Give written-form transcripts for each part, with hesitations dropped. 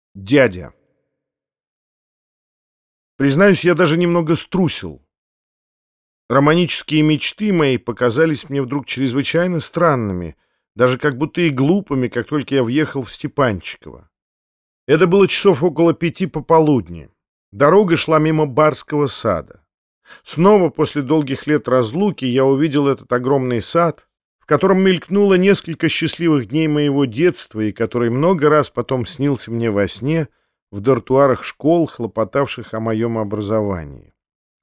Дядя. Признаюсь, я даже немного струсил. Романические мечты мои показались мне вдруг чрезвычайно странными, даже как будто и глупыми, как только я въехал в Степанчиково. Это было часов около 5 пополудни. Дорога шла мимо барского сада. Снова после долгих лет разлуки я увидел этот огромный сад, в котором мелькнуло несколько счастливых дней моего детства и который много раз потом снился мне во сне в дартуарах школ, хлопотавших о моем образовании.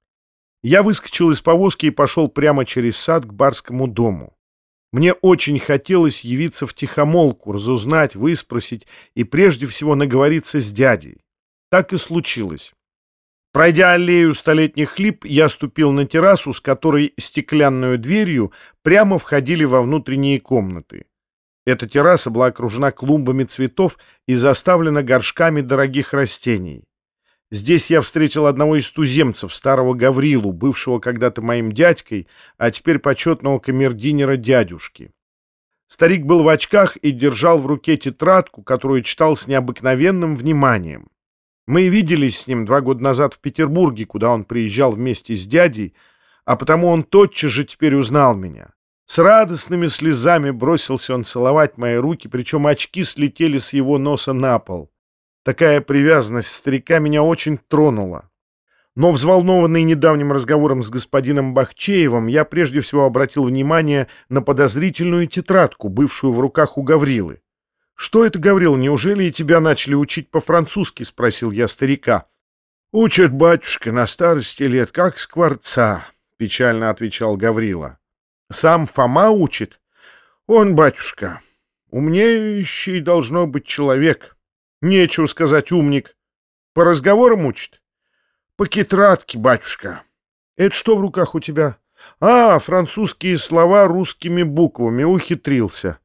Я выскочил из повозки и пошел прямо через сад к барскому дому. Мне очень хотелось явиться втихомолку, разузнать, выспросить и прежде всего наговориться с дядей. Так и случилось. Пройдя аллею столетних лип, я ступил на террасу, с которой стеклянную дверью прямо входили во внутренние комнаты. Эта терраса была окружена клумбами цветов и заставлена горшками дорогих растений. Здесь я встретил одного из туземцев, старого Гаврилу, бывшего когда-то моим дядькой, а теперь почетного камердинера дядюшки. Старик был в очках и держал в руке тетрадку, которую читал с необыкновенным вниманием. Мы виделись с ним 2 года назад в Петербурге, куда он приезжал вместе с дядей, а потому он тотчас же теперь узнал меня. С радостными слезами бросился он целовать мои руки, причем очки слетели с его носа на пол. Такая привязанность старика меня очень тронула. Но, взволнованный недавним разговором с господином Бахчеевым, я прежде всего обратил внимание на подозрительную тетрадку, бывшую в руках у Гаврилы. «Что это, Гаврил, неужели и тебя начали учить по-французски?» — спросил я старика. «Учат, батюшка, на старости лет, как скворца», — печально отвечал Гаврила. «Сам Фома учит?» «Он, батюшка, умнеющий должно быть человек. Нечего сказать, умник. По разговорам учит?» «По тетрадке, батюшка». «Это что в руках у тебя?» «А, французские слова русскими буквами. Ухитрился».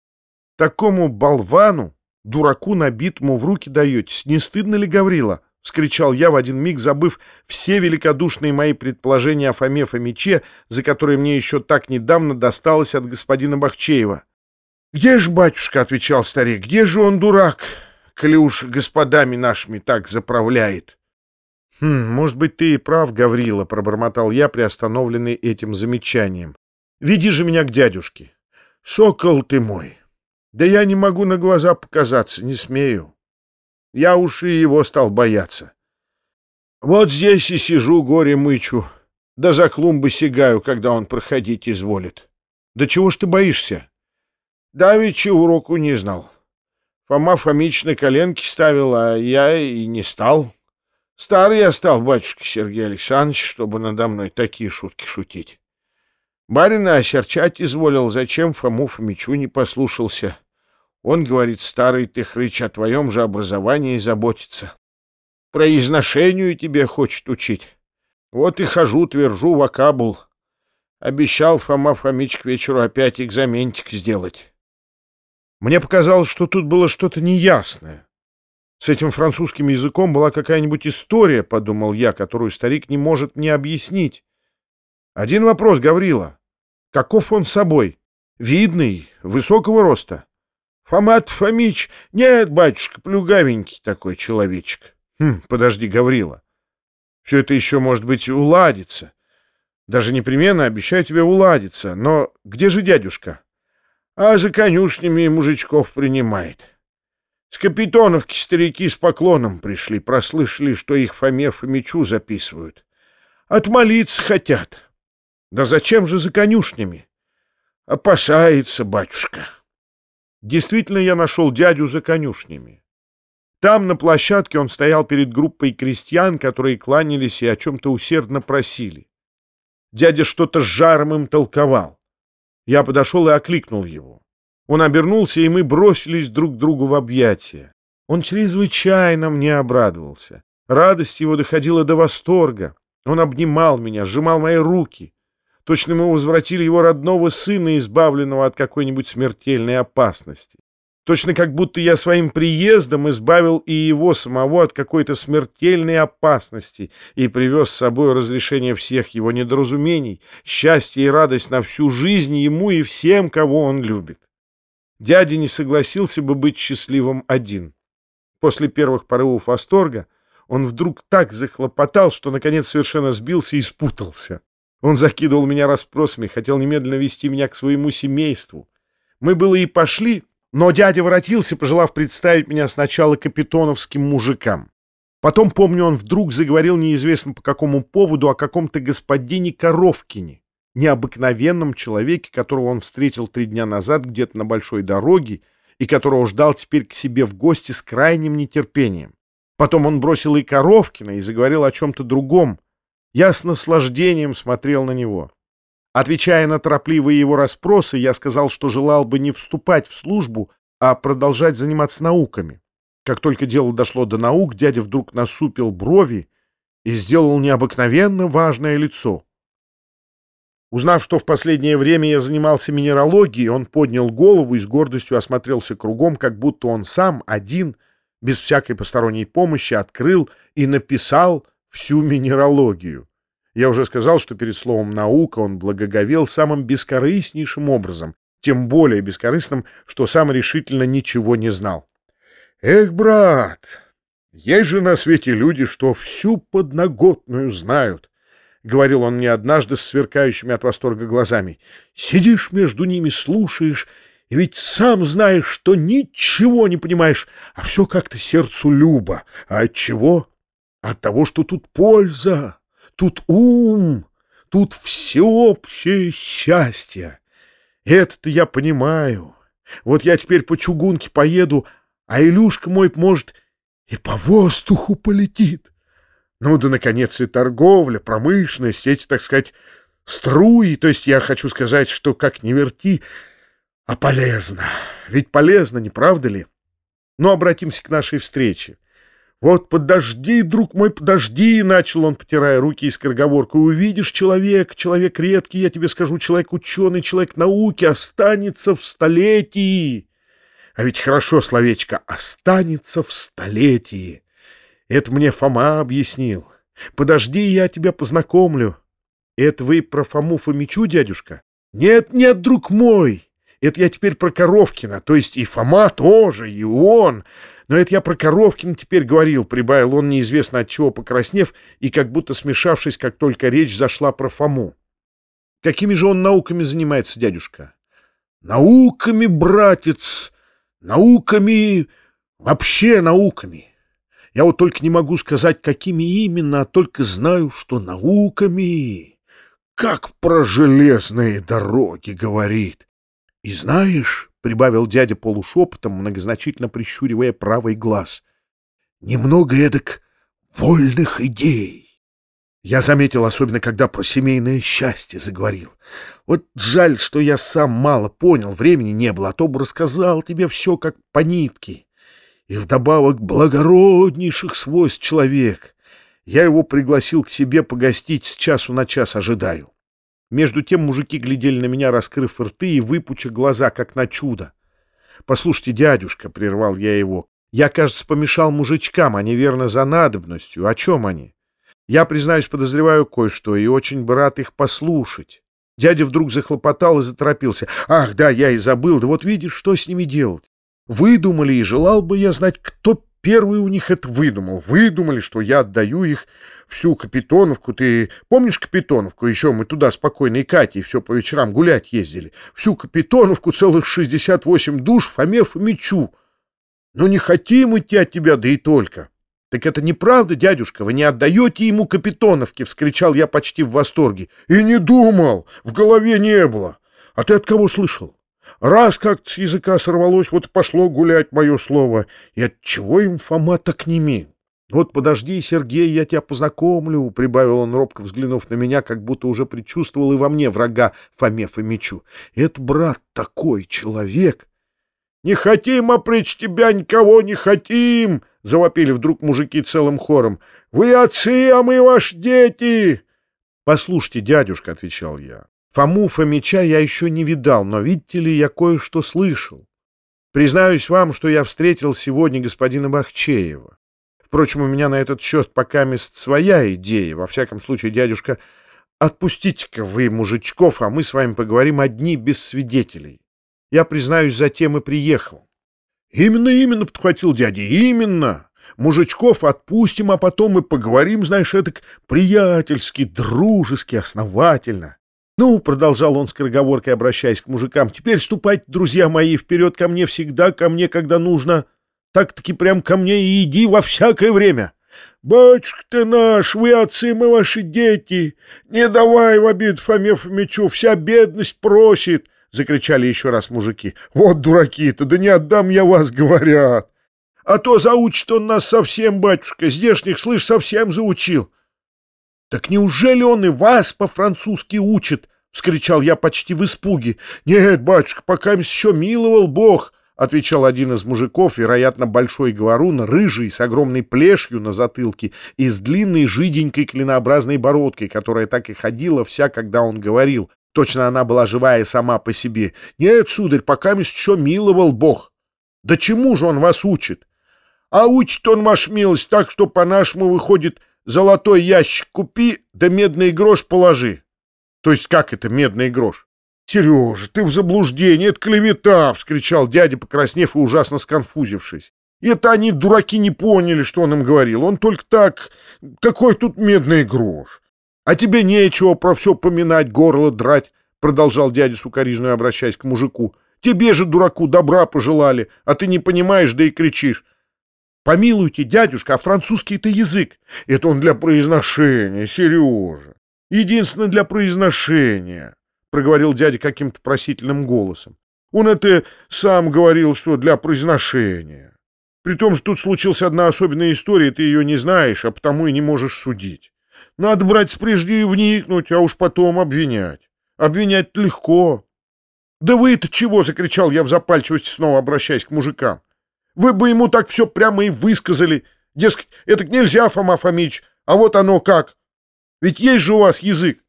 «Такому болвану, дураку набитому в руки даетесь. Не стыдно ли, Гаврила?» — вскричал я в один миг, забыв все великодушные мои предположения о Фоме Фомиче, за которые мне еще так недавно досталось от господина Бахчеева. «Где же, батюшка, — отвечал старик, — где же он, дурак, коли уж господами нашими так заправляет?» «Может быть, ты и прав, Гаврила, — пробормотал я, приостановленный этим замечанием. Веди же меня к дядюшке». «Сокол ты мой! Да я не могу на глаза показаться, не смею. Я уж и его стал бояться. Вот здесь и сижу, горе мычу, да за клумбы сигаю, когда он проходить изволит». «Да чего ж ты боишься?» «Давеча уроку не знал. Фома Фомич на коленки ставил, а я и не стал. Старый я стал, батюшка Сергей Александрович, чтобы надо мной такие шутки шутить. Барина осерчать изволил, зачем Фому Фомичу не послушался. Он говорит: старый ты хрыч, о твоем же образовании заботится. Произношению тебе хочет учить. Вот и хожу, твержу вокабул. Обещал Фома Фомич к вечеру опять экзаментик сделать». Мне показалось, что тут было что-то неясное. С этим французским языком была какая-нибудь история, подумал я, которую старик не может мне объяснить. Один вопрос, Гаврила. Каков он собой? Видный, высокого роста? Фомат Фомич? Нет, батюшка, плюгавенький такой человечек. Подожди, Гаврила. Все это еще, может быть, уладится. Даже непременно обещаю тебе уладиться. Но где же дядюшка? А за конюшнями мужичков принимает. С Капитоновки старики с поклоном пришли, прослышали, что их Фоме Фомичу записывают. Отмолиться хотят. Да зачем же за конюшнями? Опасается, батюшка. Действительно, я нашел дядю за конюшнями. Там, на площадке, он стоял перед группой крестьян, которые кланялись и о чем-то усердно просили. Дядя что-то с жаром им толковал. Я подошел и окликнул его. Он обернулся, и мы бросились друг к другу в объятия. Он чрезвычайно мне обрадовался. Радость его доходила до восторга. Он обнимал меня, сжимал мои руки. Точно мы возвратили его родного сына, избавленного от какой-нибудь смертельной опасности. Точно как будто я своим приездом избавил и его самого от какой-то смертельной опасности и привез с собой разрешение всех его недоразумений, счастье и радость на всю жизнь ему и всем, кого он любит. Дядя не согласился бы быть счастливым один. После первых порывов восторга он вдруг так захлопотал, что, наконец, совершенно сбился и спутался. Он закидывал меня расспросами, хотел немедленно вести меня к своему семейству. Мы было и пошли, но дядя воротился, пожелав представить меня сначала капитоновским мужикам. Потом, помню, он вдруг заговорил неизвестно по какому поводу о каком-то господине Коровкине, необыкновенном человеке, которого он встретил 3 дня назад где-то на большой дороге и которого ждал теперь к себе в гости с крайним нетерпением. Потом он бросил и Коровкина и заговорил о чем-то другом. Я с наслаждением смотрел на него. Отвечая на торопливые его расспросы, я сказал, что желал бы не вступать в службу, а продолжать заниматься науками. Как только дело дошло до наук, дядя вдруг насупил брови и сделал необыкновенно важное лицо. Узнав, что в последнее время я занимался минералогией, он поднял голову и с гордостью осмотрелся кругом, как будто он сам, один, без всякой посторонней помощи, открыл и написал всю минералогию. Я уже сказал, что перед словом «наука» он благоговел самым бескорыстнейшим образом, тем более бескорыстным, что сам решительно ничего не знал. «Эх, брат, есть же на свете люди, что всю подноготную знают», — говорил он мне однажды с сверкающими от восторга глазами. «Сидишь между ними, слушаешь, и ведь сам знаешь, что ничего не понимаешь, а все как-то сердцу любо. А от чего? От того, что тут польза. Тут ум, тут всеобщее счастье. Это-то я понимаю. Вот я теперь по чугунке поеду, а Илюшка мой, может, и по воздуху полетит. Ну да, наконец, и торговля, промышленность, эти, так сказать, струи. То есть я хочу сказать, что как ни верти, а полезно. Ведь полезно, не правда ли? Но обратимся к нашей встрече. «Вот подожди, друг мой, подожди», — начал он, потирая руки и скороговоркой. «Увидишь человек редкий, я тебе скажу, человек ученый, человек науки, останется в столетии». А ведь хорошо словечко «останется в столетии». Это мне Фома объяснил. Подожди, я тебя познакомлю. Это вы про Фому Фомичу, дядюшка? Нет, нет, друг мой. Это я теперь про Коровкина, то есть и Фома тоже, и он. Но это я про Коровкина теперь говорил, прибавил он, неизвестно от чего покраснев, и как будто смешавшись, как только речь зашла про Фому. Какими же он науками занимается, дядюшка? Науками, братец, науками, вообще науками. Я вот только не могу сказать, какими именно, а только знаю, что науками, как про железные дороги говорит. И знаешь, — прибавил дядя полушепотом, многозначительно прищуривая правый глаз, — немного эдак вольных идей. Я заметил, особенно когда про семейное счастье заговорил. Вот жаль, что я сам мало понял, времени не было, а то бы рассказал тебе все как по нитке. И вдобавок благороднейших свойств человек. Я его пригласил к себе погостить, с часу на час ожидаю. Между тем мужики глядели на меня, раскрыв рты и выпуча глаза, как на чудо. «Послушайте, дядюшка», — прервал я его, — «я, кажется, помешал мужичкам, они, верно, за надобностью. О чем они? Я, признаюсь, подозреваю кое-что и очень бы рад их послушать». Дядя вдруг захлопотал и заторопился. «Ах, да, я и забыл. Да вот видишь, что с ними делать? Выдумали, и желал бы я знать, кто первый у них это выдумал. Выдумали, что я отдаю их всю Капитоновку. Ты помнишь Капитоновку? Еще мы туда с покойной Катей все по вечерам гулять ездили. Всю Капитоновку, целых 68 душ Фоме Фомичу. Ну не хотим идти от тебя, да и только». «Так это неправда, дядюшка, вы не отдаете ему Капитоновки!» — вскричал я почти в восторге. «И не думал, в голове не было. А ты от кого слышал? Раз как-то с языка сорвалось, вот и пошло гулять мое слово. И отчего им Фома так немил? Вот подожди, Сергей, я тебя познакомлю», — прибавил он, робко взглянув на меня, как будто уже предчувствовал и во мне врага Фоме Фомичу. «Это, брат, такой человек!» «Не хотим опричь тебя, никого не хотим!» — завопили вдруг мужики целым хором. «Вы отцы, а мы ваши дети!» «Послушайте, дядюшка», — отвечал я, — «Фому Фомича я еще не видал, но, видите ли, я кое-что слышал. Признаюсь вам, что я встретил сегодня господина Бахчеева. Впрочем, у меня на этот счет покамест своя идея. Во всяком случае, дядюшка, отпустите-ка вы мужичков, а мы с вами поговорим одни без свидетелей. Я, признаюсь, затем и приехал». Именно, — подхватил дядя, — именно. Мужичков отпустим, а потом и поговорим, знаешь, этак приятельски, дружески, основательно. Ну, — продолжал он скороговоркой, обращаясь к мужикам, — теперь ступайте, друзья мои, вперед ко мне всегда, ко мне, когда нужно. Так-таки прям ко мне и иди во всякое время. Батюшка ты наш, вы отцы, мы ваши дети. Не давай в обиду Фоме Фомичу, вся бедность просит, — закричали еще раз мужики. Вот дураки-то, да не отдам я вас, говорят. А то заучит он нас совсем, батюшка, здешних, слышь, совсем заучил. — Так неужели он и вас по-французски учит? — вскричал я почти в испуге. — Нет, батюшка, пока еще миловал Бог, — отвечал один из мужиков, вероятно, большой говорун, рыжий, с огромной плешью на затылке и с длинной жиденькой клинообразной бородкой, которая так и ходила вся, когда он говорил. Точно она была живая сама по себе. — Нет, сударь, пока еще миловал Бог. — Да чему же он вас учит? — А учит он, ваша милость, так, что по-нашему выходит: золотой ящик купи, да медный грош положи. — То есть как это медный грош? — Сережа, ты в заблуждении, это клевета! — вскричал дядя, покраснев и ужасно сконфузившись. Это они, дураки, не поняли, что он им говорил. Он только так... Какой тут медный грош? А тебе нечего про все поминать, горло драть, — продолжал дядя с укоризной, обращаясь к мужику. Тебе же, дураку, добра пожелали, а ты не понимаешь, да и кричишь. Помилуйте, дядюшка, а французский-то язык. Это он для произношения, Сережа. Единственно для произношения, — проговорил дядя каким-то просительным голосом. Он это сам говорил, что для произношения. При том, что тут случилась одна особенная история, ты ее не знаешь, а потому и не можешь судить. Надо, братец, прежде вникнуть, а уж потом обвинять. Обвинять легко. — Да вы-то чего? — закричал я в запальчивости, снова обращаясь к мужикам. Вы бы ему так все прямо и высказали. Дескать, это нельзя, Фома Фомич, а вот оно как. Ведь есть же у вас язык.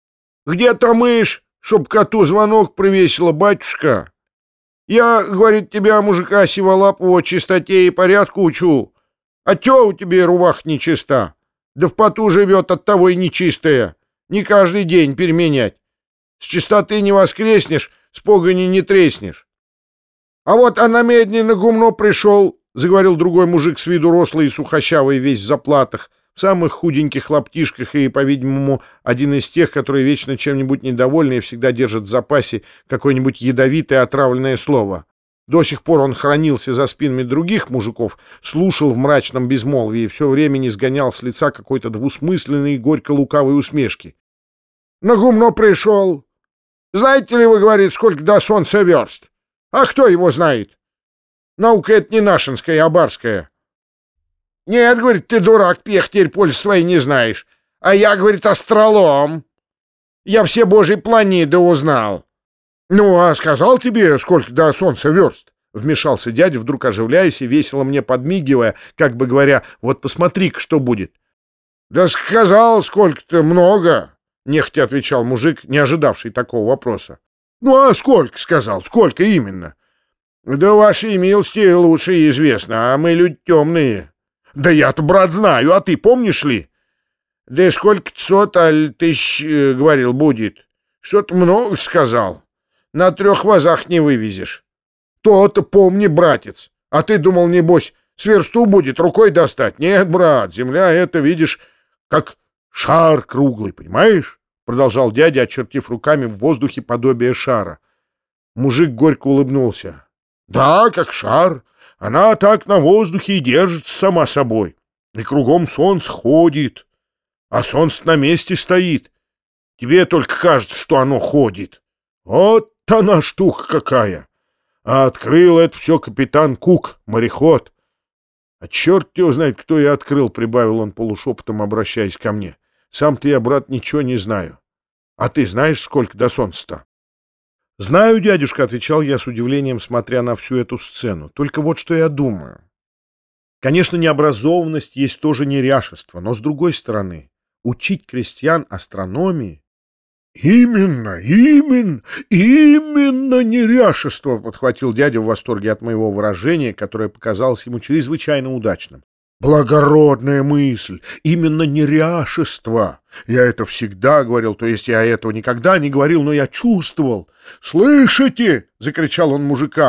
Где та мышь, чтоб коту звонок привесила, батюшка? Я, говорит, тебя, мужика сиволапого, чистоте и порядку учу. А тё у тебя рубах нечиста? Да в поту живет, оттого и нечистая. Не каждый день переменять. С чистоты не воскреснешь, с погони не треснешь. — А вот она медленно на гумно пришел, — заговорил другой мужик с виду рослый и сухощавый, весь в заплатах, в самых худеньких лаптишках и, по-видимому, один из тех, которые вечно чем-нибудь недовольны и всегда держат в запасе какое-нибудь ядовитое отравленное слово. До сих пор он хранился за спинами других мужиков, слушал в мрачном безмолвии и все время не сгонял с лица какой-то двусмысленной и горько-лукавой усмешки. — На гумно пришел. Знаете ли вы, говорит, сколько до солнца верст? А кто его знает? Наука это не нашинская, а барская. Нет, говорит, ты дурак, пехтерь, пользы своей не знаешь. А я, говорит, астролом. Я все божьи планеты узнал. Ну, а сказал тебе, сколько до солнца верст? Вмешался дядя, вдруг оживляясь и весело мне подмигивая, как бы говоря, вот посмотри-ка, что будет. Да сказал, сколько-то много, нехотя отвечал мужик, не ожидавший такого вопроса. Ну, а сколько сказал? Сколько именно? Да вашей милости лучше известно, а мы люди темные. Да я-то, брат, знаю, а ты помнишь ли? Да сколько-то сот, аль тысяч, говорил, будет. Что-то много сказал. На 3 вазах не вывезешь. То-то помни, братец. А ты думал, небось, с версту будет рукой достать? Нет, брат, земля это, видишь, как шар круглый, понимаешь? Продолжал дядя, очертив руками в воздухе подобие шара. Мужик горько улыбнулся. Да, как шар. Она так на воздухе и держится сама собой. И кругом солнце ходит. А солнце на месте стоит. Тебе только кажется, что оно ходит. Вот она штука какая. А открыл это все капитан Кук, мореход. А черт его знает, кто я открыл, прибавил он полушепотом, обращаясь ко мне. Сам-то я, брат, ничего не знаю. А ты знаешь, сколько до солнца-то? — Знаю, дядюшка, — отвечал я с удивлением, смотря на всю эту сцену. Только вот что я думаю. Конечно, необразованность есть тоже неряшество, но, с другой стороны, учить крестьян астрономии... — Именно неряшество, — подхватил дядя в восторге от моего выражения, которое показалось ему чрезвычайно удачным. Благородная мысль, именно неряшество. Я это всегда говорил, то есть я этого никогда не говорил, но я чувствовал. «Слышите?» — закричал он мужикам.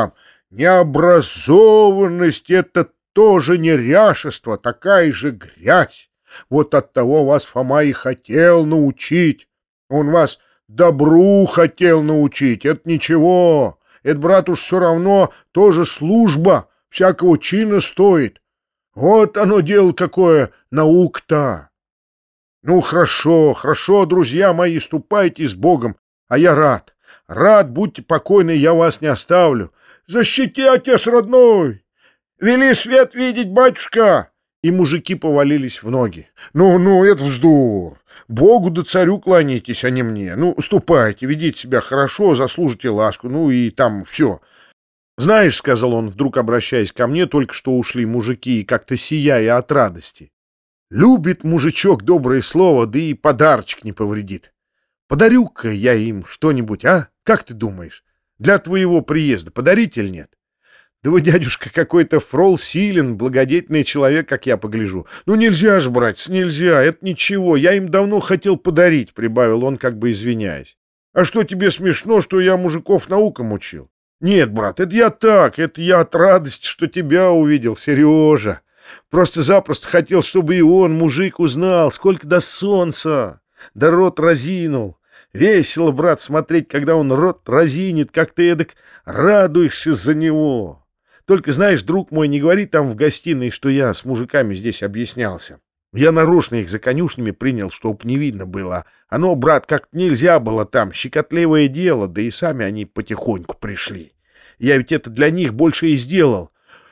Необразованность — это тоже неряшество, такая же грязь. Вот оттого вас Фома и хотел научить. Он вас добру хотел научить. Это ничего. Это, брат, уж все равно тоже служба, всякого чина стоит. Вот оно дело какое, наука-то. Ну, хорошо, хорошо, друзья мои, ступайте с Богом, а я рад. Рад, будьте покойны, я вас не оставлю. Защити, отец родной! Вели свет видеть, батюшка!» И мужики повалились в ноги. «Ну, это вздор. Богу да царю кланяйтесь, а не мне. Ну, ступайте, ведите себя хорошо, заслужите ласку, ну и там все». «Знаешь, — сказал он, вдруг обращаясь ко мне, только что ушли мужики, и как-то сияя от радости, — любит мужичок доброе слово, да и подарочек не повредит. Подарю-ка я им что-нибудь, а? Как ты думаешь? Для твоего приезда подарить или нет? Да вы, дядюшка, какой-то фрол Силен, благодетельный человек, как я погляжу. Ну нельзя ж, братец, нельзя, это ничего, я им давно хотел подарить», — прибавил он, как бы извиняясь. «А что, тебе смешно, что я мужиков наукам учил? Нет, брат, это я так, это я от радости, что тебя увидел, Сережа. Просто-запросто хотел, чтобы и он, мужик, узнал, сколько до солнца, да рот разинул. Весело, брат, смотреть, когда он рот разинет, как ты эдак радуешься за него. Только, знаешь, друг мой, не говори там в гостиной, что я с мужиками здесь объяснялся. Я нарочно их за конюшнями принял, чтоб не видно было. Оно, брат, как нельзя было там, щекотливое дело, да и сами они потихоньку пришли. Я ведь это для них больше и сделал.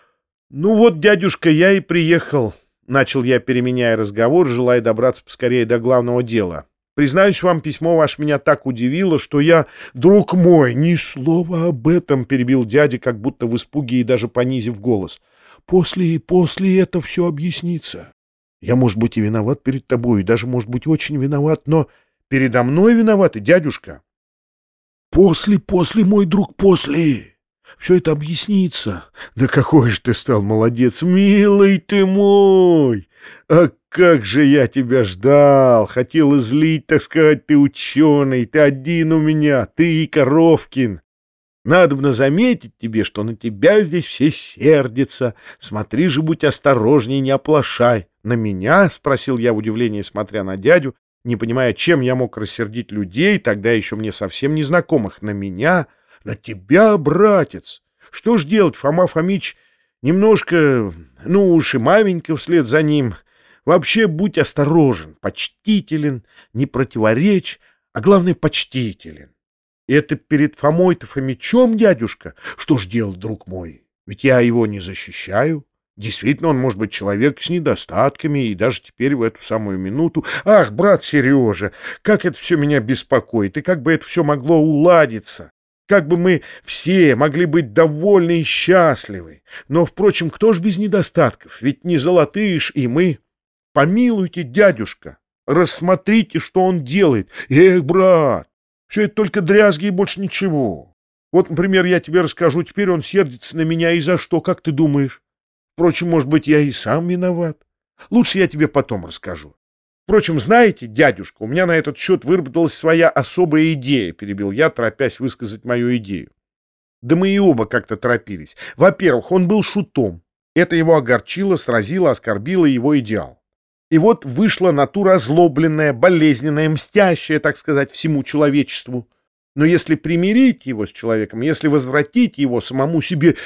Ну вот, дядюшка, я и приехал. Начал я, переменяя разговор, желая добраться поскорее до главного дела. Признаюсь вам, письмо ваше меня так удивило, что я... «Друг мой, ни слова об этом!» — перебил дядя, как будто в испуге и даже понизив голос. После это все объяснится. Я, может быть, и виноват перед тобой, и даже, может быть, очень виноват, но передо мной виноваты, дядюшка. После, мой друг, после. Все это объяснится. Да какой же ты стал молодец, милый ты мой! А как же я тебя ждал! Хотел излить, так сказать, ты ученый, ты один у меня, ты и Коровкин. Надобно заметить тебе, что на тебя здесь все сердятся. Смотри же, будь осторожней, не оплошай. На меня? — спросил я в удивлении, смотря на дядю, не понимая, чем я мог рассердить людей, тогда еще мне совсем незнакомых. На меня? На тебя, братец? Что ж делать, Фома Фомич? Немножко, ну уж и маменька вслед за ним. Вообще будь осторожен, почтителен, не противоречь, а главное, почтителен. Это перед Фомой-то Фомичом, дядюшка? Что ж делать, друг мой? Ведь я его не защищаю. Действительно, он может быть человек с недостатками, и даже теперь в эту самую минуту... Ах, брат Сережа, как это все меня беспокоит, и как бы это все могло уладиться. Как бы мы все могли быть довольны и счастливы. Но, впрочем, кто ж без недостатков? Ведь не золотые ж и мы. Помилуйте, дядюшка, рассмотрите, что он делает. Эх, брат! Все это только дрязги и больше ничего. Вот, например, я тебе расскажу, теперь он сердится на меня, и за что, как ты думаешь? Впрочем, может быть, я и сам виноват. Лучше я тебе потом расскажу. Впрочем, знаете, дядюшка, у меня на этот счет выработалась своя особая идея, — перебил я, торопясь высказать мою идею. Да мы и оба как-то торопились. Во-первых, он был шутом. Это его огорчило, сразило, оскорбило его идеал. И вот вышла натура озлобленная, болезненная, мстящая, так сказать, всему человечеству. Но если примирить его с человеком, если возвратить его самому себе...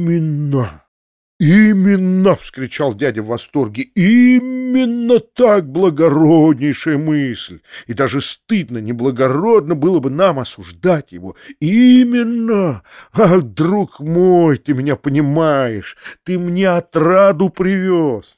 «Именно!» — вскричал дядя в восторге. «Именно так, благороднейшая мысль! И даже стыдно, неблагородно было бы нам осуждать его. Именно! Ах, друг мой, ты меня понимаешь! Ты мне отраду привез!